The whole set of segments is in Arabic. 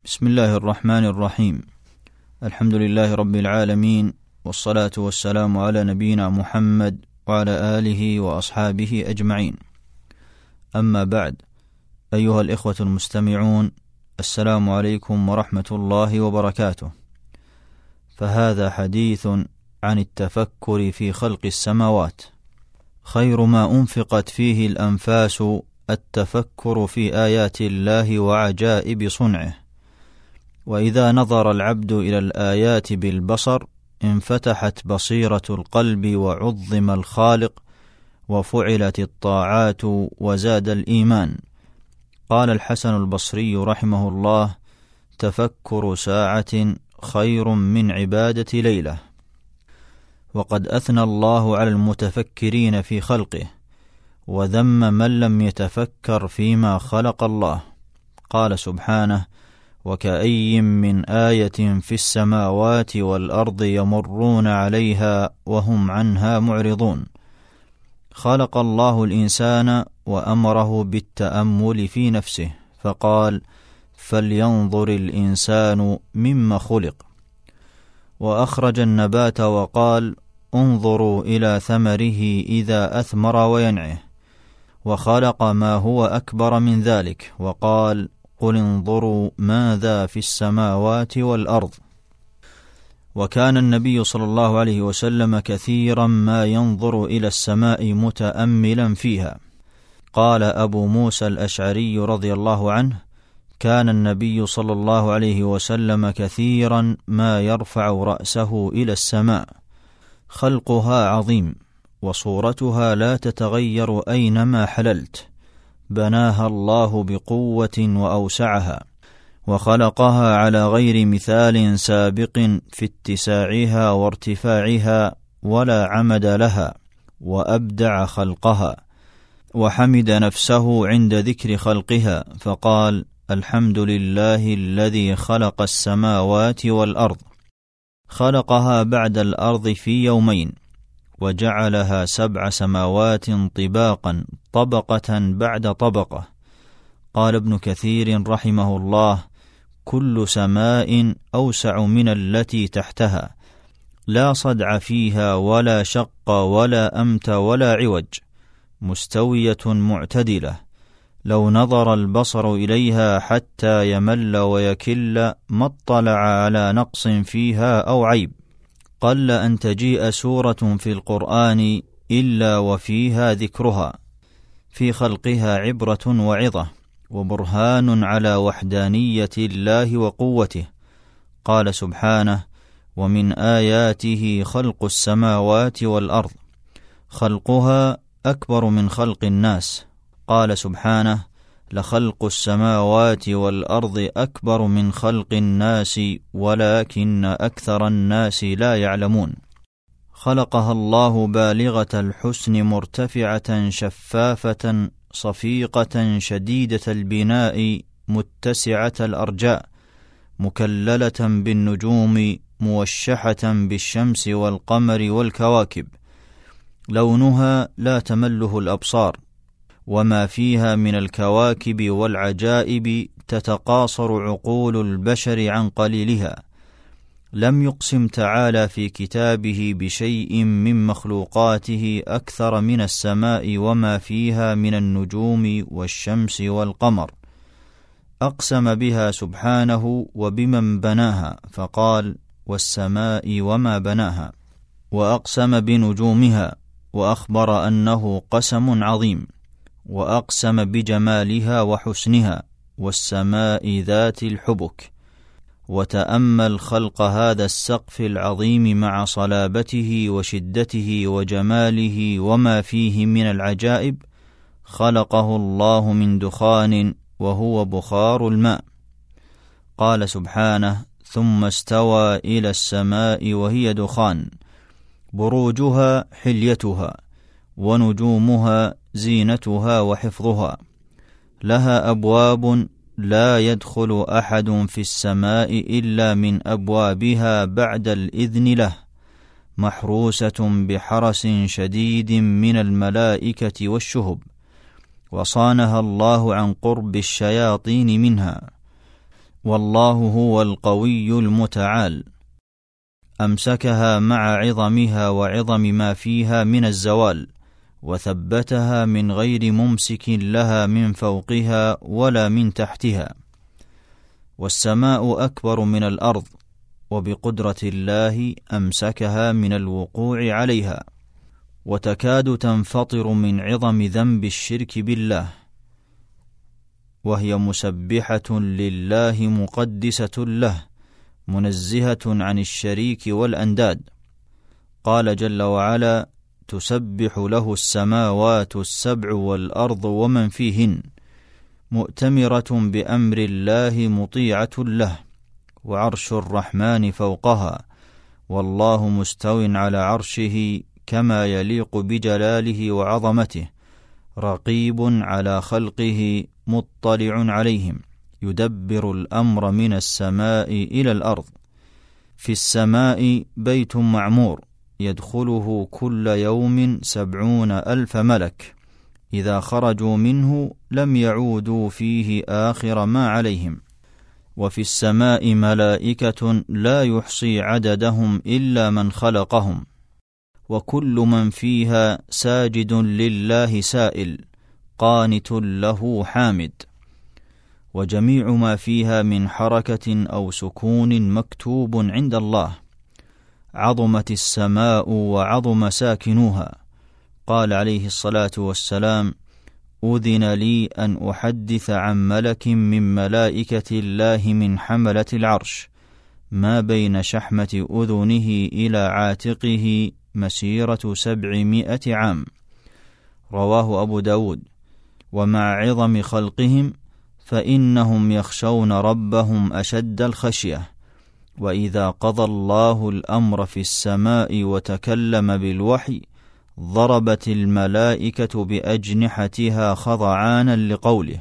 بسم الله الرحمن الرحيم. الحمد لله رب العالمين، والصلاة والسلام على نبينا محمد وعلى آله وأصحابه أجمعين. أما بعد، أيها الإخوة المستمعون، السلام عليكم ورحمة الله وبركاته. فهذا حديث عن التفكر في خلق السماوات. خير ما أنفقت فيه الأنفاس التفكر في آيات الله وعجائب صنعه. وإذا نظر العبد إلى الآيات بالبصر انفتحت بصيرة القلب وعظم الخالق وفعلت الطاعات وزاد الإيمان. قال الحسن البصري رحمه الله: تفكر ساعة خير من عبادة ليلة. وقد أثنى الله على المتفكرين في خلقه، وذم من لم يتفكر فيما خلق الله. قال سبحانه: وكأي من آية في السماوات والأرض يمرون عليها وهم عنها معرضون. خلق الله الإنسان وأمره بالتأمل في نفسه، فقال: فلينظر الإنسان مما خلق. وأخرج النبات وقال: انظروا إلى ثمره إذا أثمر وينعه. وخلق ما هو أكبر من ذلك، وقال: قل انظروا ماذا في السماوات والأرض. وكان النبي صلى الله عليه وسلم كثيرا ما ينظر إلى السماء متأملا فيها. قال أبو موسى الأشعري رضي الله عنه: كان النبي صلى الله عليه وسلم كثيرا ما يرفع رأسه إلى السماء. خلقها عظيم، وصورتها لا تتغير أينما حللت. بناها الله بقوة وأوسعها، وخلقها على غير مثال سابق في اتساعها وارتفاعها، ولا عمد لها، وأبدع خلقها. وحمد نفسه عند ذكر خلقها، فقال: الحمد لله الذي خلق السماوات والأرض. خلقها بعد الأرض في يومين، وجعلها 7 سماوات طباقا، طبقة بعد طبقة. قال ابن كثير رحمه الله: كل سماء أوسع من التي تحتها، لا صدع فيها ولا شق ولا أمت ولا عوج، مستوية معتدلة، لو نظر البصر إليها حتى يمل ويكل ما اطلع على نقص فيها أو عيب. قل أن تجيء سورة في القرآن إلا وفيها ذكرها. في خلقها عبرة وعظة، وبرهان على وحدانية الله وقوته. قال سبحانه: ومن آياته خلق السماوات والأرض. خلقها أكبر من خلق الناس. قال سبحانه: لخلق السماوات والأرض أكبر من خلق الناس ولكن أكثر الناس لا يعلمون. خلقها الله بالغة الحسن، مرتفعة شفافة صفيقة شديدة البناء متسعة الأرجاء، مكللة بالنجوم، موشحة بالشمس والقمر والكواكب. لونها لا تمله الأبصار، وما فيها من الكواكب والعجائب تتقاصر عقول البشر عن قليلها. لم يقسم تعالى في كتابه بشيء من مخلوقاته أكثر من السماء وما فيها من النجوم والشمس والقمر. أقسم بها سبحانه وبمن بناها، فقال: والسماء وما بناها. وأقسم بنجومها، وأخبر أنه قسم عظيم. وأقسم بجمالها وحسنها، والسماء ذات الحبك. وتأمل خلق هذا السقف العظيم مع صلابته وشدته وجماله وما فيه من العجائب. خلقه الله من دخان، وهو بخار الماء. قال سبحانه: ثم استوى إلى السماء وهي دخان، بروجها حليتها، ونجومها زينتها وحفظها. لها أبواب لا يدخل أحد في السماء إلا من أبوابها بعد الإذن له، محروسة بحرس شديد من الملائكة والشهب، وصانها الله عن قرب الشياطين منها. والله هو القوي المتعال، أمسكها مع عظمها وعظم ما فيها من الزوال، وثبتها من غير ممسك لها من فوقها ولا من تحتها. والسماء أكبر من الأرض، وبقدرة الله أمسكها من الوقوع عليها، وتكاد تنفطر من عظم ذنب الشرك بالله، وهي مسبحة لله مقدسة له، منزهة عن الشريك والأنداد. قال جل وعلا: تسبح له السماوات السبع والأرض ومن فيهن، مؤتمرة بأمر الله مطيعة له، وعرش الرحمن فوقها، والله مستو على عرشه كما يليق بجلاله وعظمته، رقيب على خلقه مطلع عليهم، يدبر الأمر من السماء إلى الأرض. في السماء بيت معمور يدخله كل يوم 70,000 ملك، إذا خرجوا منه لم يعودوا فيه آخر ما عليهم. وفي السماء ملائكة لا يحصي عددهم إلا من خلقهم، وكل من فيها ساجد لله سائل، قانت له حامد. وجميع ما فيها من حركة أو سكون مكتوب عند الله. عظمت السماء وعظم ساكنوها. قال عليه الصلاة والسلام: أذن لي أن أحدث عن ملك من ملائكة الله من حملة العرش، ما بين شحمة أذنه إلى عاتقه مسيرة 700 عام. رواه أبو داود. ومع عظم خلقهم فإنهم يخشون ربهم أشد الخشية. وإذا قضى الله الأمر في السماء وتكلم بالوحي، ضربت الملائكة بأجنحتها خضعانا لقوله،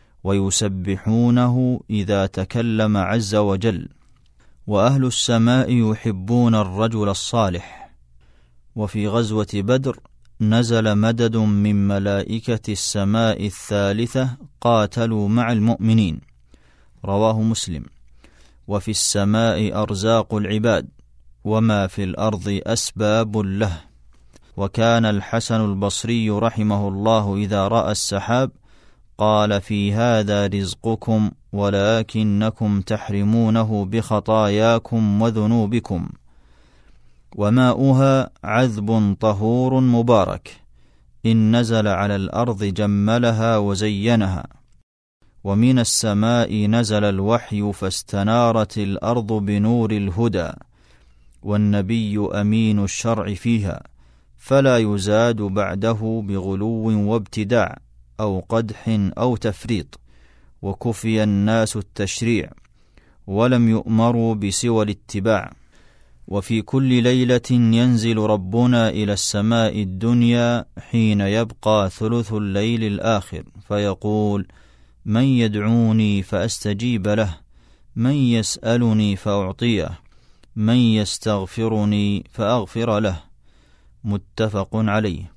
ويسبحونه إذا تكلم عز وجل. وأهل السماء يحبون الرجل الصالح. وفي غزوة بدر نزل مدد من ملائكة السماء الثالثة قاتلوا مع المؤمنين. رواه مسلم. وفي السماء أرزاق العباد، وما في الأرض أسباب له. وكان الحسن البصري رحمه الله إذا رأى السحاب قال: في هذا رزقكم، ولكنكم تحرمونه بخطاياكم وذنوبكم. وماؤها عذب طهور مبارك، إن نزل على الأرض جملها وزينها. ومن السماء نزل الوحي فاستنارت الأرض بنور الهدى، والنبي أمين الشرع فيها، فلا يزاد بعده بغلو وابتداع أو قدح أو تفريط. وكفي الناس التشريع، ولم يؤمروا بسوى الاتباع. وفي كل ليلة ينزل ربنا إلى السماء الدنيا حين يبقى ثلث الليل الآخر، فيقول: من يدعوني فأستجيب له، من يسألني فأعطيه، من يستغفرني فأغفر له. متفق عليه.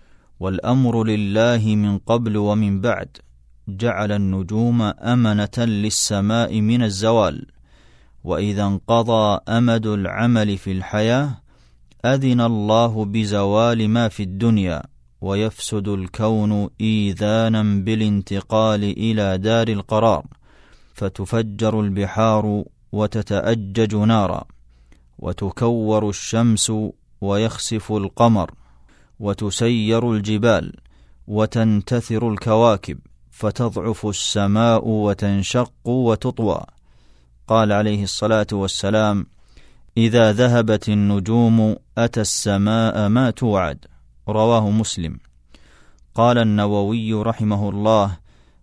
والأمر لله من قبل ومن بعد، جعل النجوم أمنة للسماء من الزوال. وإذا انقضى أمد العمل في الحياة أذن الله بزوال ما في الدنيا، ويفسد الكون إيذانا بالانتقال إلى دار القرار، فتفجر البحار وتتأجج نارا، وتكور الشمس ويخسف القمر، وتسير الجبال وتنتثر الكواكب، فتضعف السماء وتنشق وتطوى. قال عليه الصلاة والسلام: إذا ذهبت النجوم أتى السماء ما توعد. رواه مسلم. قال النووي رحمه الله: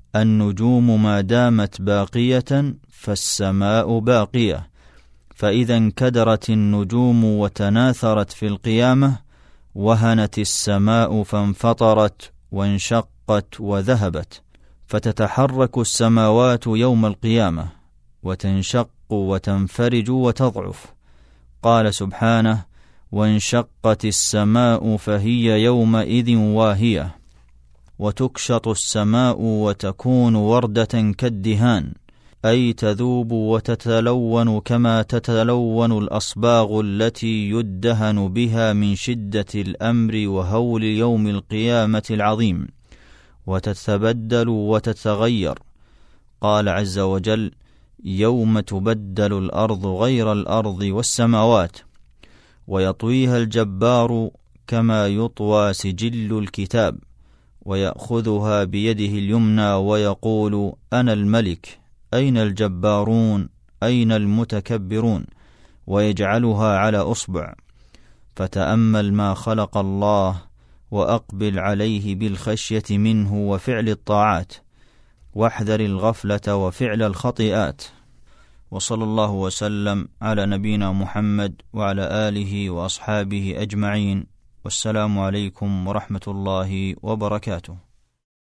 النجوم ما دامت باقية فالسماء باقية، فإذا انكدرت النجوم وتناثرت في القيامة وهنت السماء فانفطرت وانشقت وذهبت، فتتحرك السماوات يوم القيامة وتنشق وتنفرج وتضعف. قال سبحانه: وانشقت السماء فهي يومئذ واهية. وتكشط السماء وتكون وردة كالدهان، أي تذوب وتتلون كما تتلون الأصباغ التي يدهن بها من شدة الأمر وهول يوم القيامة العظيم، وتتبدل وتتغير. قال عز وجل: يوم تبدل الأرض غير الأرض والسماوات. ويطويها الجبار كما يطوى سجل الكتاب، ويأخذها بيده اليمنى ويقول: أنا الملك، أين الجبارون، أين المتكبرون، ويجعلها على أصبع. فتأمل ما خلق الله، وأقبل عليه بالخشية منه وفعل الطاعات، واحذر الغفلة وفعل الخطيئات. وصلى الله وسلم على نبينا محمد وعلى آله وأصحابه أجمعين، والسلام عليكم ورحمة الله وبركاته.